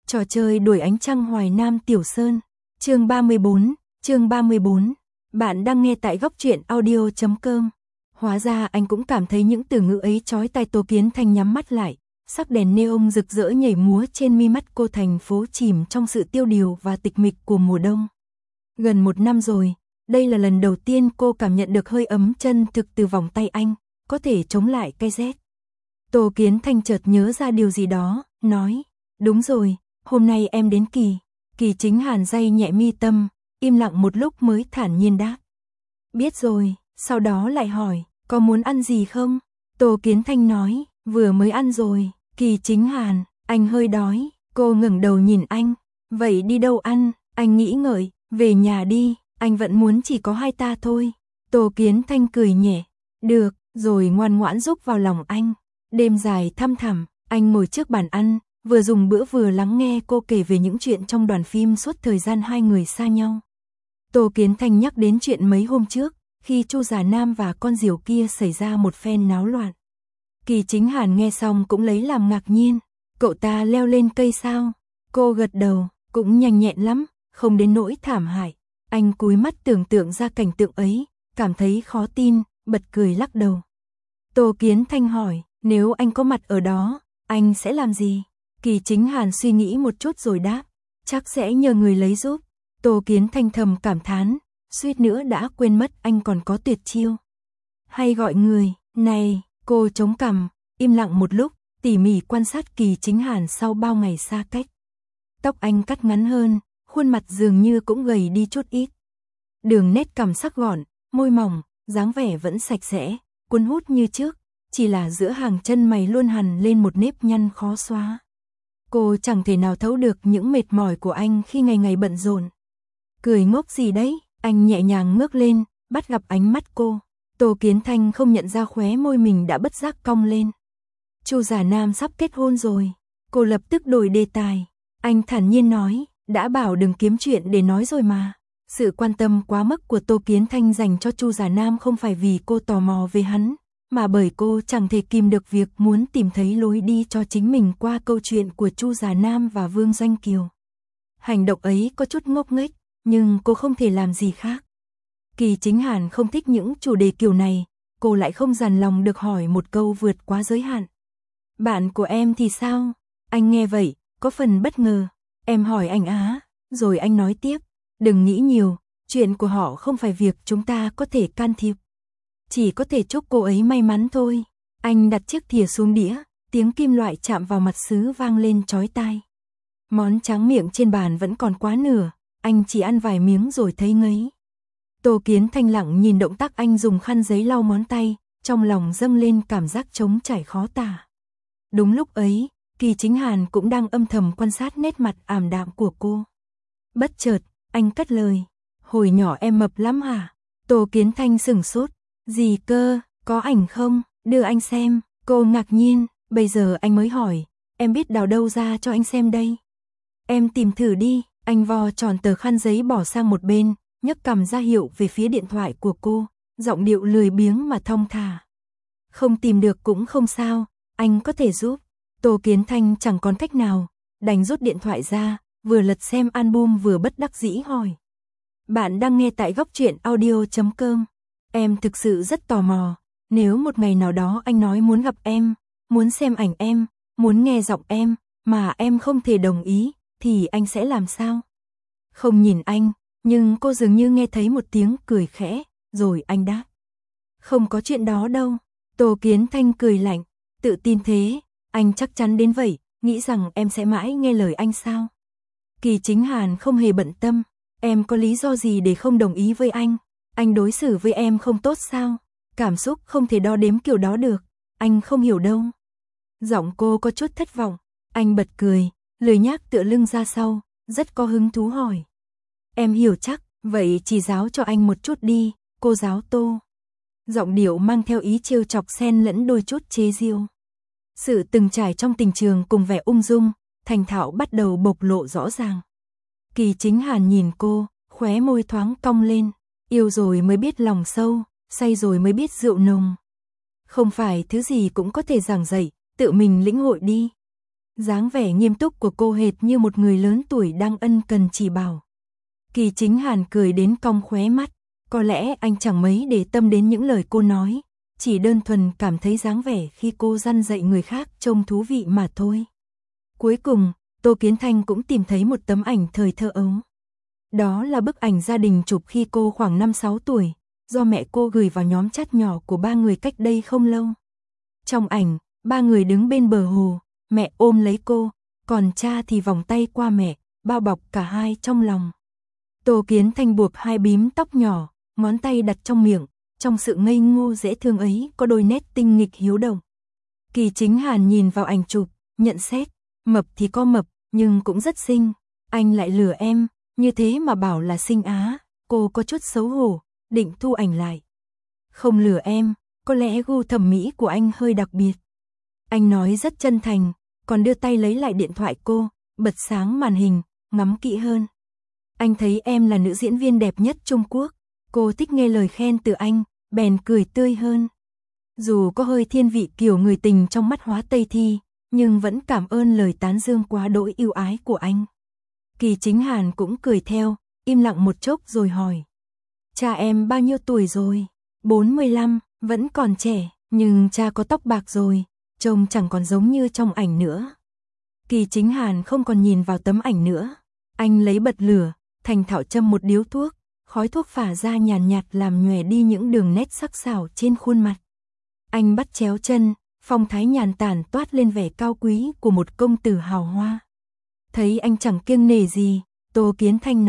Trò chơi đuổi ánh trăng Hoài Nam Tiểu Sơn. Chương 34. Bạn đang nghe tại góc truyện audio.com. Hóa ra anh cũng cảm thấy những từ ngữ ấy chói tai. Tô Kiến Thanh nhắm mắt lại, sắc đèn neon rực rỡ nhảy múa trên mi mắt cô. Thành phố chìm trong sự tiêu điều và tịch mịch của mùa đông. Gần 1 năm rồi, đây là lần đầu tiên cô cảm nhận được hơi ấm chân thực từ vòng tay anh, có thể chống lại cái rét. Tô Kiến Thanh chợt nhớ ra điều gì đó, nói, đúng rồi, hôm nay em đến Kỳ. Kỳ Chính Hàn day nhẹ mi tâm, im lặng một lúc mới thản nhiên đáp. Biết rồi, sau đó lại hỏi, có muốn ăn gì không? Tô Kiến Thanh nói, vừa mới ăn rồi. Kỳ Chính Hàn, anh hơi đói. Cô ngẩng đầu nhìn anh, vậy đi đâu ăn? Anh nghĩ ngợi, về nhà đi, anh vẫn muốn chỉ có hai ta thôi. Tô Kiến Thanh cười nhẹ, được, rồi ngoan ngoãn rúc vào lòng anh. Đêm dài thăm thẳm, anh ngồi trước bàn ăn, vừa dùng bữa vừa lắng nghe cô kể về những chuyện trong đoàn phim suốt thời gian hai người xa nhau. Tô Kiến Thanh nhắc đến chuyện mấy hôm trước, khi Chu Già Nam và con diều kia xảy ra một phen náo loạn. Kỳ Chính Hàn nghe xong cũng lấy làm ngạc nhiên, cậu ta leo lên cây sao? Cô gật đầu, cũng nhanh nhẹn lắm, không đến nỗi thảm hại. Anh cúi mắt tưởng tượng ra cảnh tượng ấy, cảm thấy khó tin, bật cười lắc đầu. Tô Kiến Thanh hỏi, nếu anh có mặt ở đó, anh sẽ làm gì? Kỳ Chính Hàn suy nghĩ một chút rồi đáp, chắc sẽ nhờ người lấy giúp. Tô Kiến Thanh thầm cảm thán, suýt nữa đã quên mất anh còn có tuyệt chiêu. Hay gọi người, này, cô chống cằm, im lặng một lúc, tỉ mỉ quan sát Kỳ Chính Hàn sau bao ngày xa cách. Tóc anh cắt ngắn hơn, khuôn mặt dường như cũng gầy đi chút ít. Đường nét cằm sắc gọn, môi mỏng, dáng vẻ vẫn sạch sẽ, cuốn hút như trước, chỉ là giữa hàng chân mày luôn hằn lên một nếp nhăn khó xóa. Cô chẳng thể nào thấu được những mệt mỏi của anh khi ngày ngày bận rộn. Cười ngốc gì đấy? Anh nhẹ nhàng ngước lên, bắt gặp ánh mắt cô. Tô Kiến Thanh không nhận ra khóe môi mình đã bất giác cong lên. Chu Già Nam sắp kết hôn rồi. Cô lập tức đổi đề tài. Anh thản nhiên nói, đã bảo đừng kiếm chuyện để nói rồi mà. Sự quan tâm quá mức của Tô Kiến Thanh dành cho Chu Già Nam không phải vì cô tò mò về hắn, mà bởi cô chẳng thể kìm được việc muốn tìm thấy lối đi cho chính mình qua câu chuyện của Chu Già Nam và Vương Doanh Kiều. Hành động ấy có chút ngốc nghếch, nhưng cô không thể làm gì khác. Kỳ Chính Hàn không thích những chủ đề kiểu này, cô lại không dằn lòng được hỏi một câu vượt quá giới hạn. Bạn của em thì sao? Anh nghe vậy, có phần bất ngờ. Em hỏi anh á, rồi anh nói tiếp, đừng nghĩ nhiều, chuyện của họ không phải việc chúng ta có thể can thiệp. Chỉ có thể chúc cô ấy may mắn thôi. Anh đặt chiếc thìa xuống đĩa, tiếng kim loại chạm vào mặt sứ vang lên chói tai. Món tráng miệng trên bàn vẫn còn quá nửa, anh chỉ ăn vài miếng rồi thấy ngấy. Tô Kiến Thanh lặng nhìn động tác anh dùng khăn giấy lau món tay, trong lòng dâng lên cảm giác trống trải khó tả. Đúng lúc ấy, Kỳ Chính Hàn cũng đang âm thầm quan sát nét mặt ảm đạm của cô. Bất chợt, anh cất lời, hồi nhỏ em mập lắm hả? Tô Kiến Thanh sửng sốt, gì cơ, có ảnh không, đưa anh xem. Cô ngạc nhiên, bây giờ anh mới hỏi, em biết đào đâu ra cho anh xem đây? Em tìm thử đi. Anh vo tròn tờ khăn giấy bỏ sang một bên, nhấc cằm ra hiệu về phía điện thoại của cô, giọng điệu lười biếng mà thong thả. Không tìm được cũng không sao, anh có thể giúp. Tô Kiến Thanh chẳng còn cách nào, đành rút điện thoại ra, vừa lật xem album vừa bất đắc dĩ hỏi. Bạn đang nghe tại góc truyện audio.com. Em thực sự rất tò mò, nếu một ngày nào đó anh nói muốn gặp em, muốn xem ảnh em, muốn nghe giọng em, mà em không thể đồng ý, thì anh sẽ làm sao? Không nhìn anh, nhưng cô dường như nghe thấy một tiếng cười khẽ, rồi anh đáp. Không có chuyện đó đâu. Tô Kiến Thanh cười lạnh, tự tin thế, anh chắc chắn đến vậy, nghĩ rằng em sẽ mãi nghe lời anh sao? Kỳ Chính Hàn không hề bận tâm, em có lý do gì để không đồng ý với anh đối xử với em không tốt sao? Cảm xúc không thể đo đếm kiểu đó được, anh không hiểu đâu. Giọng cô có chút thất vọng, anh bật cười, lười nhác tựa lưng ra sau, rất có hứng thú hỏi. Em hiểu chắc, vậy chỉ giáo cho anh một chút đi, cô giáo Tô. Giọng điệu mang theo ý trêu chọc xen lẫn đôi chút chế giễu. Sự từng trải trong tình trường cùng vẻ ung dung, thành thạo bắt đầu bộc lộ rõ ràng. Kỳ Chính Hàn nhìn cô, khóe môi thoáng cong lên, yêu rồi mới biết lòng sâu, say rồi mới biết rượu nồng. Không phải thứ gì cũng có thể giảng dạy, tự mình lĩnh hội đi. Dáng vẻ nghiêm túc của cô hệt như một người lớn tuổi đang ân cần chỉ bảo. Kỳ Chính Hàn cười đến cong khóe mắt, có lẽ anh chẳng mấy để tâm đến những lời cô nói, chỉ đơn thuần cảm thấy dáng vẻ khi cô răn dạy người khác trông thú vị mà thôi. Cuối cùng, Tô Kiến Thanh cũng tìm thấy một tấm ảnh thời thơ ấu. Đó là bức ảnh gia đình chụp khi cô khoảng 5-6 tuổi, do mẹ cô gửi vào nhóm chat nhỏ của ba người cách đây không lâu. Trong ảnh, ba người đứng bên bờ hồ, mẹ ôm lấy cô, còn cha thì vòng tay qua mẹ, bao bọc cả hai trong lòng. Tô Kiến Thanh buộc hai bím tóc nhỏ, ngón tay đặt trong miệng, trong sự ngây ngô dễ thương ấy có đôi nét tinh nghịch hiếu động. Kỳ Chính Hàn nhìn vào ảnh chụp, nhận xét, mập thì có mập, nhưng cũng rất xinh, anh lại lừa em, như thế mà bảo là xinh á, cô có chút xấu hổ, định thu ảnh lại. Không lừa em, có lẽ gu thẩm mỹ của anh hơi đặc biệt. Anh nói rất chân thành, còn đưa tay lấy lại điện thoại cô, bật sáng màn hình, ngắm kỹ hơn. Anh thấy em là nữ diễn viên đẹp nhất Trung Quốc, cô thích nghe lời khen từ anh, bèn cười tươi hơn. Dù có hơi thiên vị kiểu người tình trong mắt Hóa Tây Thi, nhưng vẫn cảm ơn lời tán dương quá đỗi ưu ái của anh. Kỳ Chính Hàn cũng cười theo, im lặng một chốc rồi hỏi. Cha em bao nhiêu tuổi rồi? 45, vẫn còn trẻ, nhưng cha có tóc bạc rồi, trông chẳng còn giống như trong ảnh nữa. Kỳ Chính Hàn không còn nhìn vào tấm ảnh nữa. Anh lấy bật lửa, thành thạo châm một điếu thuốc, khói thuốc phả ra nhàn nhạt làm nhòe đi những đường nét sắc sảo trên khuôn mặt. Anh bắt chéo chân, phong thái nhàn tản toát lên vẻ cao quý của một công tử hào hoa. Thấy anh chẳng kiêng nể gì, Tô Kiến Thanh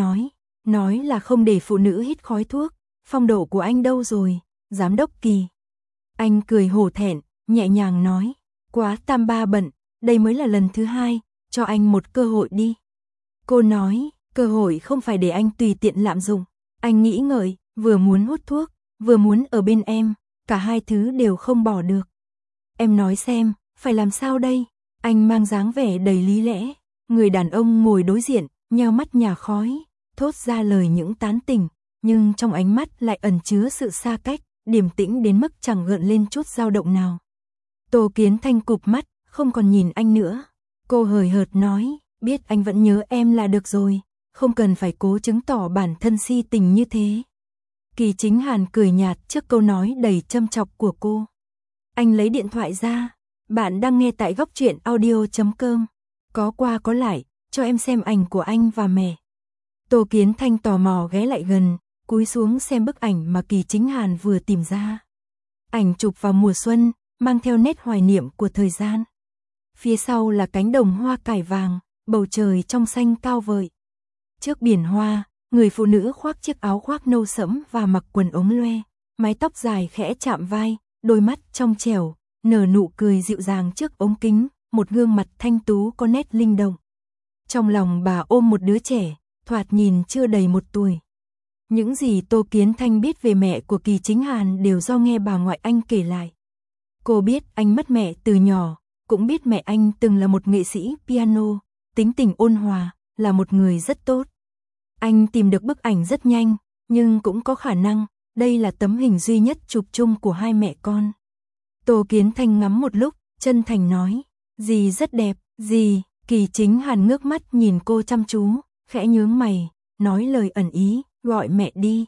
nói là không để phụ nữ hít khói thuốc, phong độ của anh đâu rồi, giám đốc Kỳ. Anh cười hổ thẹn, nhẹ nhàng nói, quá tam ba bận, đây mới là lần thứ hai, cho anh một cơ hội đi. Cô nói, cơ hội không phải để anh tùy tiện lạm dụng. Anh nghĩ ngợi, vừa muốn hút thuốc, vừa muốn ở bên em, cả hai thứ đều không bỏ được. Em nói xem, phải làm sao đây? Anh mang dáng vẻ đầy lý lẽ, người đàn ông ngồi đối diện, nheo mắt nhả khói, thốt ra lời những tán tỉnh, nhưng trong ánh mắt lại ẩn chứa sự xa cách, điềm tĩnh đến mức chẳng gợn lên chút dao động nào. Tô Kiến Thanh cụp mắt, không còn nhìn anh nữa. Cô hời hợt nói, biết anh vẫn nhớ em là được rồi, không cần phải cố chứng tỏ bản thân si tình như thế. Kỳ Chính Hàn cười nhạt trước câu nói đầy châm chọc của cô. Anh lấy điện thoại ra, bạn đang nghe tại góc truyện audio.com. Có qua có lại, cho em xem ảnh của anh và mẹ. Tô Kiến Thanh tò mò ghé lại gần, cúi xuống xem bức ảnh mà Kỳ Chính Hàn vừa tìm ra. Ảnh chụp vào mùa xuân, mang theo nét hoài niệm của thời gian. Phía sau là cánh đồng hoa cải vàng, bầu trời trong xanh cao vời. Trước biển hoa, người phụ nữ khoác chiếc áo khoác nâu sẫm và mặc quần ống loe, mái tóc dài khẽ chạm vai, đôi mắt trong trẻo, nở nụ cười dịu dàng trước ống kính, một gương mặt thanh tú có nét linh động. Trong lòng bà ôm một đứa trẻ, thoạt nhìn chưa đầy 1 tuổi. Những gì Tô Kiến Thanh biết về mẹ của Kỳ Chính Hàn đều do nghe bà ngoại anh kể lại. Cô biết anh mất mẹ từ nhỏ, cũng biết mẹ anh từng là một nghệ sĩ piano, tính tình ôn hòa, là một người rất tốt. Anh tìm được bức ảnh rất nhanh, nhưng cũng có khả năng đây là tấm hình duy nhất chụp chung của hai mẹ con. Tô Kiến Thanh ngắm một lúc, chân thành nói, dì rất đẹp, dì. Kỳ Chính Hàn ngước mắt nhìn cô chăm chú, khẽ nhướng mày, nói lời ẩn ý, gọi mẹ đi.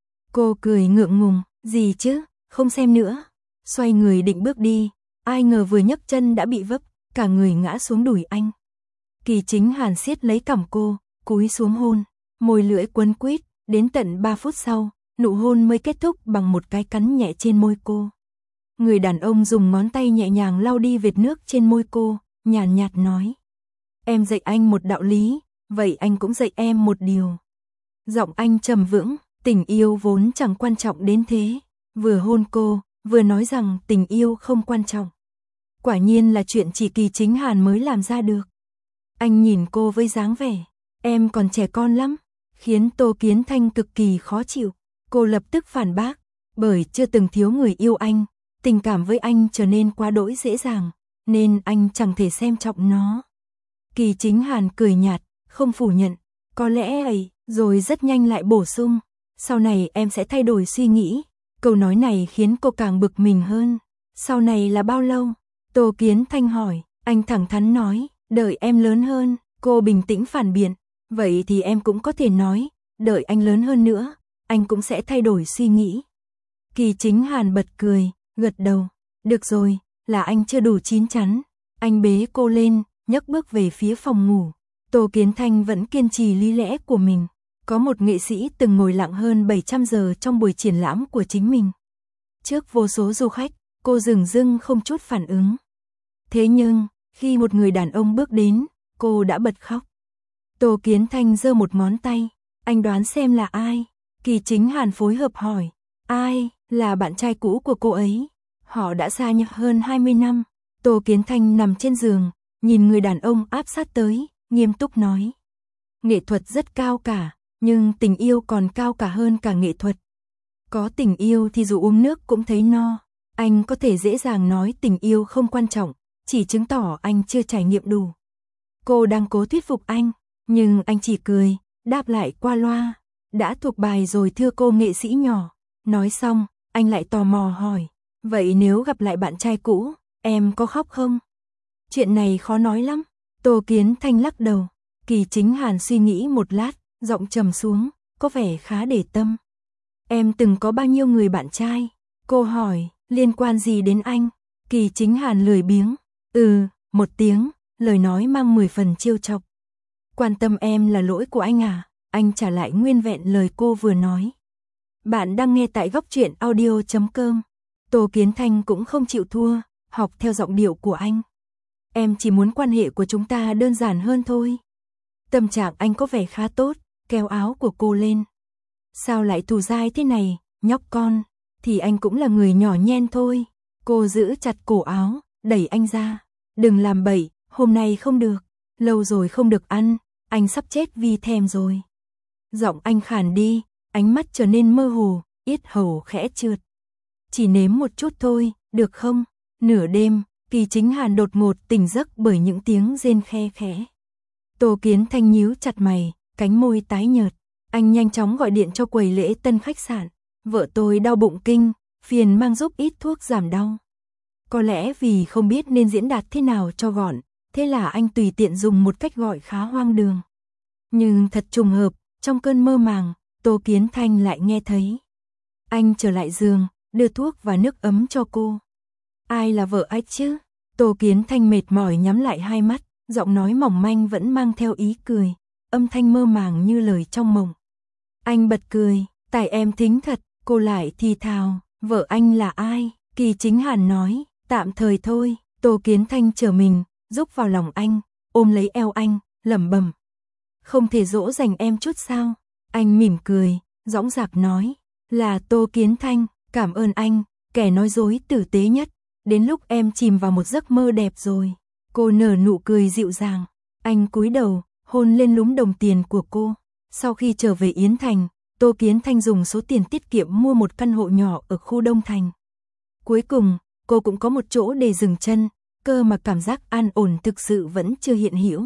Cô cười ngượng ngùng, gì chứ, không xem nữa. Xoay người định bước đi, ai ngờ vừa nhấc chân đã bị vấp, cả người ngã xuống đùi anh. Kỳ Chính Hàn siết lấy cằm cô, cúi xuống hôn, môi lưỡi quấn quýt, đến tận 3 phút sau, nụ hôn mới kết thúc bằng một cái cắn nhẹ trên môi cô. Người đàn ông dùng ngón tay nhẹ nhàng lau đi vệt nước trên môi cô, nhàn nhạt nói. Em dạy anh một đạo lý, vậy anh cũng dạy em một điều. Giọng anh trầm vững, tình yêu vốn chẳng quan trọng đến thế. Vừa hôn cô, vừa nói rằng tình yêu không quan trọng. Quả nhiên là chuyện chỉ Kỳ Chính Hàn mới làm ra được. Anh nhìn cô với dáng vẻ, em còn trẻ con lắm, khiến Tô Kiến Thanh cực kỳ khó chịu. Cô lập tức phản bác, bởi chưa từng thiếu người yêu anh, tình cảm với anh trở nên quá đỗi dễ dàng, nên anh chẳng thể xem trọng nó. Kỳ Chính Hàn cười nhạt, không phủ nhận, có lẽ ấy, rồi rất nhanh lại bổ sung, sau này em sẽ thay đổi suy nghĩ. Câu nói này khiến cô càng bực mình hơn. Sau này là bao lâu? Tô Kiến Thanh hỏi, anh thẳng thắn nói, Đợi em lớn hơn, cô bình tĩnh phản biện. Vậy thì em cũng có thể nói, đợi anh lớn hơn nữa, anh cũng sẽ thay đổi suy nghĩ. Kỳ Chính Hàn bật cười, gật đầu. Được rồi, là anh chưa đủ chín chắn. Anh bế cô lên, nhấc bước về phía phòng ngủ. Tô Kiến Thanh vẫn kiên trì lý lẽ của mình. Có một nghệ sĩ từng ngồi lặng hơn 700 giờ trong buổi triển lãm của chính mình. Trước vô số du khách, cô dửng dưng không chút phản ứng. Thế nhưng, khi một người đàn ông bước đến, cô đã bật khóc. Tô Kiến Thanh giơ một ngón tay. Anh đoán xem là ai? Kỳ Chính Hàn phối hợp hỏi. Ai? Là bạn trai cũ của cô ấy. Họ đã xa nhau hơn 20 năm. Tô Kiến Thanh nằm trên giường, nhìn người đàn ông áp sát tới, nghiêm túc nói. Nghệ thuật rất cao cả, nhưng tình yêu còn cao cả hơn cả nghệ thuật. Có tình yêu thì dù uống nước cũng thấy no. Anh có thể dễ dàng nói tình yêu không quan trọng, chỉ chứng tỏ anh chưa trải nghiệm đủ. Cô đang cố thuyết phục anh, nhưng anh chỉ cười, đáp lại qua loa. Đã thuộc bài rồi thưa cô nghệ sĩ nhỏ. Nói xong, anh lại tò mò hỏi. Vậy nếu gặp lại bạn trai cũ, em có khóc không? Chuyện này khó nói lắm. Tô Kiến Thanh lắc đầu. Kỳ Chính Hàn suy nghĩ một lát, giọng trầm xuống, có vẻ khá để tâm. Em từng có bao nhiêu người bạn trai? Cô hỏi, liên quan gì đến anh? Kỳ Chính Hàn lười biếng. Một tiếng, lời nói mang 10 phần trêu chọc. Quan tâm em là lỗi của anh à? Anh trả lại nguyên vẹn lời cô vừa nói. Bạn đang nghe tại góc truyện audio.com. Tô Kiến Thanh cũng không chịu thua, học theo giọng điệu của anh. Em chỉ muốn quan hệ của chúng ta đơn giản hơn thôi. Tâm trạng anh có vẻ khá tốt, kéo áo của cô lên. Sao lại thù dai thế này, nhóc con, thì anh cũng là người nhỏ nhen thôi. Cô giữ chặt cổ áo, đẩy anh ra. Đừng làm bậy, hôm nay không được, lâu rồi không được ăn, anh sắp chết vì thèm rồi. Giọng anh khàn đi, ánh mắt trở nên mơ hồ, yết hầu khẽ trượt. Chỉ nếm một chút thôi, được không? Nửa đêm, Kỳ Chính Hàn đột ngột tỉnh giấc bởi những tiếng rên khe khẽ. Tô Kiến Thanh nhíu chặt mày, cánh môi tái nhợt. Anh nhanh chóng gọi điện cho quầy lễ tân khách sạn. Vợ tôi đau bụng kinh, phiền mang giúp ít thuốc giảm đau. Có lẽ vì không biết nên diễn đạt thế nào cho gọn, thế là anh tùy tiện dùng một cách gọi khá hoang đường. Nhưng thật trùng hợp, trong cơn mơ màng, Tô Kiến Thanh lại nghe thấy. Anh trở lại giường, đưa thuốc và nước ấm cho cô. Ai là vợ anh chứ? Tô Kiến Thanh mệt mỏi nhắm lại hai mắt, giọng nói mỏng manh vẫn mang theo ý cười, âm thanh mơ màng như lời trong mộng. Anh bật cười, tại em thính thật, cô lại thì thào, vợ anh là ai? Kỳ Chính Hàn nói, tạm thời thôi. Tô Kiến Thanh trở mình, rúc vào lòng anh, ôm lấy eo anh, lẩm bẩm. Không thể dỗ dành em chút sao? Anh mỉm cười, dõng dạc nói, là Tô Kiến Thanh, cảm ơn anh, kẻ nói dối tử tế nhất. Đến lúc em chìm vào một giấc mơ đẹp rồi. Cô nở nụ cười dịu dàng. Anh cúi đầu, hôn lên lúm đồng tiền của cô. Sau khi trở về Yến Thành, Tô Kiến Thanh dùng số tiền tiết kiệm mua một căn hộ nhỏ ở khu Đông Thành. Cuối cùng, cô cũng có một chỗ để dừng chân, cơ mà cảm giác an ổn thực sự vẫn chưa hiện hữu.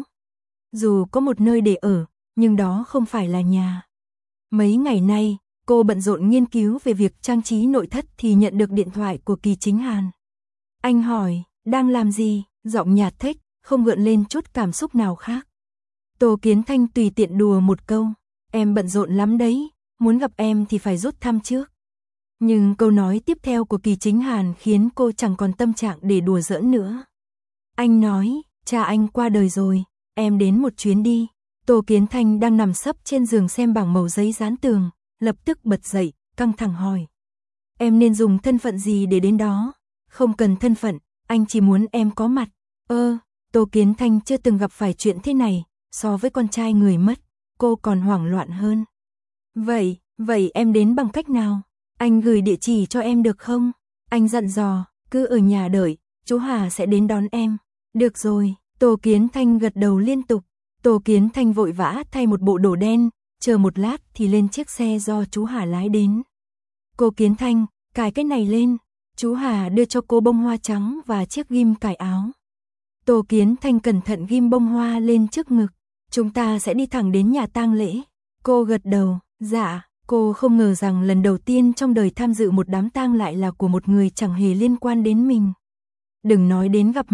Dù có một nơi để ở, nhưng đó không phải là nhà. Mấy ngày nay, cô bận rộn nghiên cứu về việc trang trí nội thất thì nhận được điện thoại của Kỳ Chính Hàn. Anh hỏi, đang làm gì? Giọng nhạt thếch, không gợn lên chút cảm xúc nào khác. Tô Kiến Thanh tùy tiện đùa một câu, em bận rộn lắm đấy, muốn gặp em thì phải rút thăm trước. Nhưng câu nói tiếp theo của Kỳ Chính Hàn khiến cô chẳng còn tâm trạng để đùa giỡn nữa. Anh nói, cha anh qua đời rồi, em đến một chuyến đi. Tô Kiến Thanh đang nằm sấp trên giường xem bảng màu giấy dán tường, lập tức bật dậy, căng thẳng hỏi. Em nên dùng thân phận gì để đến đó? Không cần thân phận, anh chỉ muốn em có mặt. Tô Kiến Thanh chưa từng gặp phải chuyện thế này, so với con trai người mất, cô còn hoảng loạn hơn. Vậy em đến bằng cách nào? Anh gửi địa chỉ cho em được không? Anh dặn dò, cứ ở nhà đợi, chú Hà sẽ đến đón em. Được rồi, Tô Kiến Thanh gật đầu liên tục. Tô Kiến Thanh vội vã thay một bộ đồ đen, chờ một lát thì lên chiếc xe do chú Hà lái đến. Cô Kiến Thanh, cài cái này lên. Chú Hà đưa cho cô bông hoa trắng và chiếc ghim cài áo. Tô Kiến Thanh cẩn thận ghim bông hoa lên trước ngực. Chúng ta sẽ đi thẳng đến nhà tang lễ. Cô gật đầu, dạ. Cô không ngờ rằng lần đầu tiên trong đời tham dự một đám tang lại là của một người chẳng hề liên quan đến mình. Đừng nói đến gặp mặt,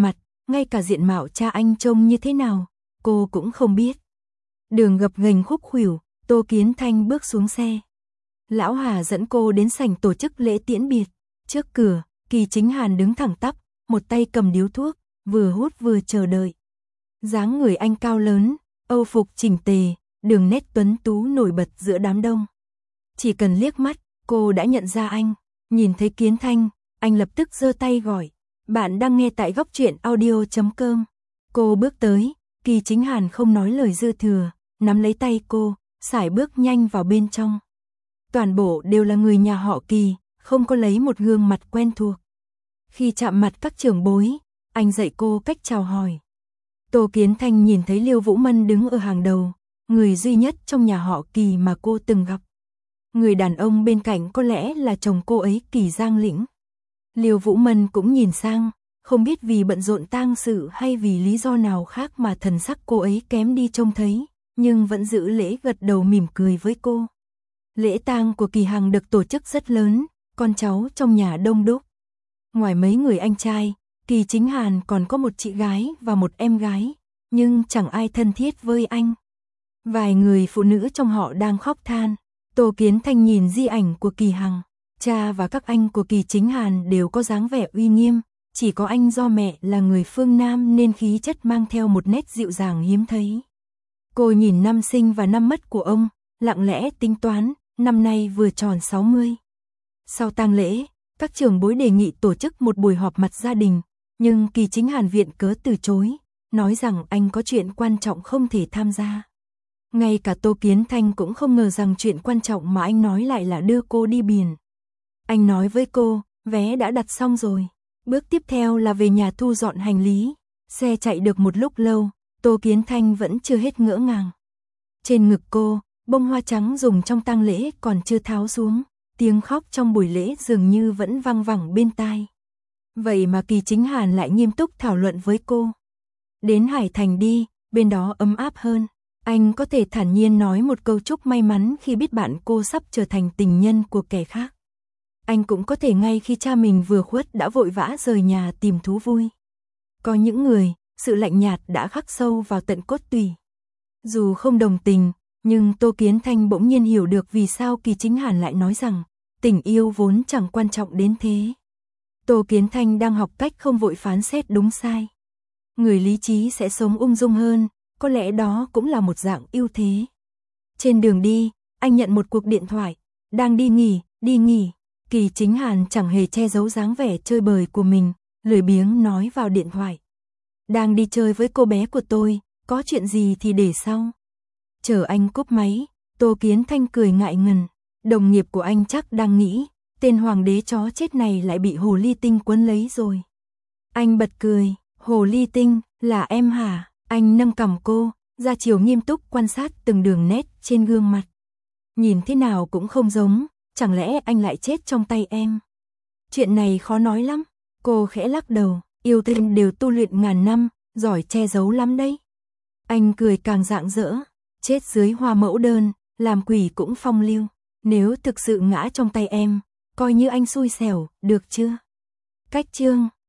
ngay cả diện mạo cha anh trông như thế nào, cô cũng không biết. Đường gập ghềnh khúc khuỷu, Tô Kiến Thanh bước xuống xe. Lão Hà dẫn cô đến sảnh tổ chức lễ tiễn biệt. Trước cửa, Kỳ Chính Hàn đứng thẳng tắp, một tay cầm điếu thuốc, vừa hút vừa chờ đợi. Dáng người anh cao lớn, âu phục chỉnh tề, đường nét tuấn tú nổi bật giữa đám đông. Chỉ cần liếc mắt, cô đã nhận ra anh. Nhìn thấy Kiến Thanh, anh lập tức giơ tay gọi. Bạn đang nghe tại góc truyện audio.com. Cô bước tới, Kỳ Chính Hàn không nói lời dư thừa, nắm lấy tay cô, sải bước nhanh vào bên trong. Toàn bộ đều là người nhà họ Kỳ, không có lấy một gương mặt quen thuộc. Khi chạm mặt các trưởng bối, anh dạy cô cách chào hỏi. Tô Kiến Thanh nhìn thấy Liêu Vũ Mân đứng ở hàng đầu, người duy nhất trong nhà họ Kỳ mà cô từng gặp. Người đàn ông bên cạnh có lẽ là chồng cô ấy, Kỳ Giang Lĩnh. Liêu Vũ Mân cũng nhìn sang, không biết vì bận rộn tang sự hay vì lý do nào khác mà thần sắc cô ấy kém đi trông thấy, nhưng vẫn giữ lễ gật đầu mỉm cười với cô. Lễ tang của Kỳ Hằng được tổ chức rất lớn, con cháu trong nhà đông đúc. Ngoài mấy người anh trai, Kỳ Chính Hàn còn có một chị gái và một em gái, nhưng chẳng ai thân thiết với anh. Vài người phụ nữ trong họ đang khóc than. Tô Kiến Thanh nhìn di ảnh của Kỳ Hằng, cha và các anh của Kỳ Chính Hàn đều có dáng vẻ uy nghiêm, chỉ có anh do mẹ là người phương Nam nên khí chất mang theo một nét dịu dàng hiếm thấy. Cô nhìn năm sinh và năm mất của ông, lặng lẽ tính toán, năm nay vừa tròn 60. Sau tang lễ, các trưởng bối đề nghị tổ chức một buổi họp mặt gia đình, nhưng Kỳ Chính Hàn viện cớ từ chối, nói rằng anh có chuyện quan trọng không thể tham gia. Ngay cả Tô Kiến Thanh cũng không ngờ rằng chuyện quan trọng mà anh nói lại là đưa cô đi biển. Anh nói với cô, vé đã đặt xong rồi. Bước tiếp theo là về nhà thu dọn hành lý. Xe chạy được một lúc lâu, Tô Kiến Thanh vẫn chưa hết ngỡ ngàng. Trên ngực cô, bông hoa trắng dùng trong tang lễ còn chưa tháo xuống, tiếng khóc trong buổi lễ dường như vẫn vang vẳng bên tai. Vậy mà Kỳ Chính Hàn lại nghiêm túc thảo luận với cô. Đến Hải Thành đi, bên đó ấm áp hơn. Anh có thể thản nhiên nói một câu chúc may mắn khi biết bạn cô sắp trở thành tình nhân của kẻ khác. Anh cũng có thể ngay khi cha mình vừa khuất đã vội vã rời nhà tìm thú vui. Có những người, sự lạnh nhạt đã khắc sâu vào tận cốt tủy. Dù không đồng tình, nhưng Tô Kiến Thanh bỗng nhiên hiểu được vì sao Kỳ Chính Hàn lại nói rằng tình yêu vốn chẳng quan trọng đến thế. Tô Kiến Thanh đang học cách không vội phán xét đúng sai. Người lý trí sẽ sống ung dung hơn, có lẽ đó cũng là một dạng ưu thế. Trên đường đi, anh nhận một cuộc điện thoại. Đang đi nghỉ. Kỳ Chính Hàn chẳng hề che giấu dáng vẻ chơi bời của mình, lười biếng nói vào điện thoại. Đang đi chơi với cô bé của tôi, có chuyện gì thì để sau. Chờ anh cúp máy, Tô Kiến Thanh cười ngại ngần. Đồng nghiệp của anh chắc đang nghĩ, tên hoàng đế chó chết này lại bị hồ ly tinh quấn lấy rồi. Anh bật cười, hồ ly tinh, là em hả? Anh nâng cằm cô, ra chiều nghiêm túc quan sát từng đường nét trên gương mặt. Nhìn thế nào cũng không giống, chẳng lẽ anh lại chết trong tay em? Chuyện này khó nói lắm. Cô khẽ lắc đầu, yêu tinh đều tu luyện ngàn năm, giỏi che giấu lắm đấy. Anh cười càng rạng rỡ, chết dưới hoa mẫu đơn, làm quỷ cũng phong lưu. Nếu thực sự ngã trong tay em, coi như anh xui xẻo, được chưa? Cách chương